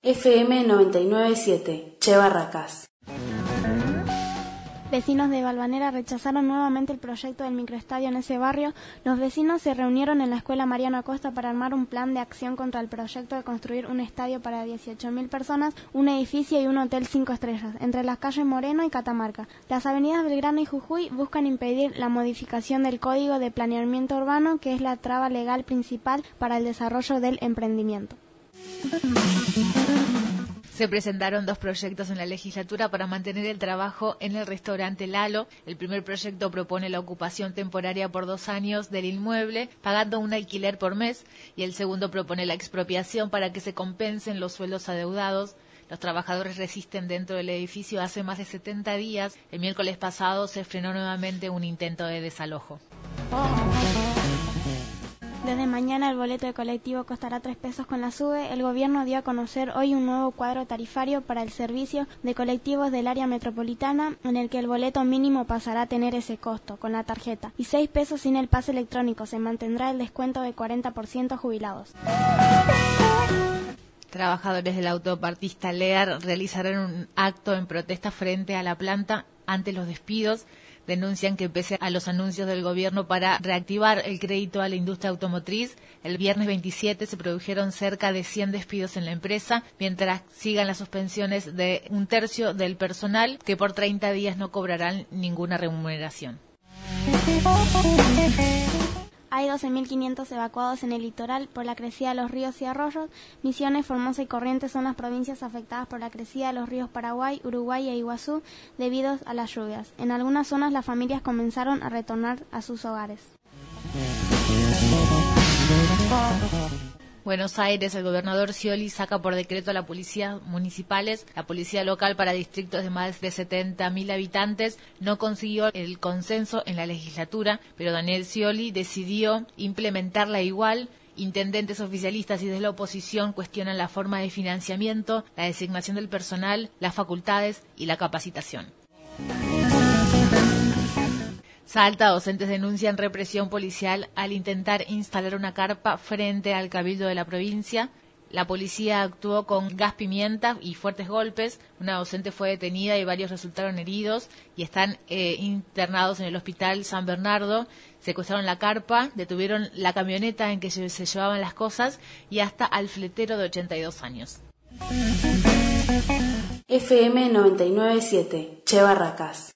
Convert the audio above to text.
FM 997, Che Barracas. Vecinos de Balvanera rechazaron nuevamente el proyecto del microestadio en ese barrio. Los vecinos se reunieron en la escuela Mariano Acosta para armar un plan de acción contra el proyecto de construir un estadio para 18.000 personas, un edificio y un hotel 5 estrellas, entre las calles Moreno y Catamarca. Las avenidas Belgrano y Jujuy buscan impedir la modificación del Código de Planeamiento Urbano, que es la traba legal principal para el desarrollo del emprendimiento. Se presentaron 2 proyectos en la legislatura para mantener el trabajo en el restaurante Lalo. El primer proyecto propone la ocupación temporaria por 2 años del inmueble, pagando un alquiler por mes, y el segundo propone la expropiación para que se compensen los sueldos adeudados. Los trabajadores resisten dentro del edificio hace más de 70 días. El miércoles pasado se frenó nuevamente un intento de desalojo. Desde mañana el boleto de colectivo costará 3 pesos con la SUBE. El gobierno dio a conocer hoy un nuevo cuadro tarifario para el servicio de colectivos del área metropolitana, en el que el boleto mínimo pasará a tener ese costo con la tarjeta y 6 pesos sin el pase electrónico. Se mantendrá el descuento de 40% a jubilados. Trabajadores del autopartista Lear realizaron un acto en protesta frente a la planta ante los despidos. Denuncian que pese a los anuncios del gobierno para reactivar el crédito a la industria automotriz, el viernes 27 se produjeron cerca de 100 despidos en la empresa, mientras sigan las suspensiones de 1/3 del personal, que por 30 días no cobrarán ninguna remuneración. Hay 12.500 evacuados en el litoral por la crecida de los ríos y arroyos. Misiones, Formosa y Corrientes son las provincias afectadas por la crecida de los ríos Paraguay, Uruguay e Iguazú debido a las lluvias. En algunas zonas las familias comenzaron a retornar a sus hogares. Buenos Aires, el gobernador Scioli saca por decreto a la policía municipales. La policía local para distritos de más de 70.000 habitantes no consiguió el consenso en la legislatura, pero Daniel Scioli decidió implementarla igual. Intendentes oficialistas y desde la oposición cuestionan la forma de financiamiento, la designación del personal, las facultades y la capacitación. Salta, docentes denuncian represión policial al intentar instalar una carpa frente al cabildo de la provincia. La policía actuó con gas pimienta y fuertes golpes. Una docente fue detenida y varios resultaron heridos y están internados en el hospital San Bernardo. Secuestraron la carpa, detuvieron la camioneta en que se llevaban las cosas y hasta al fletero de 82 años. FM 997, Che Barracas.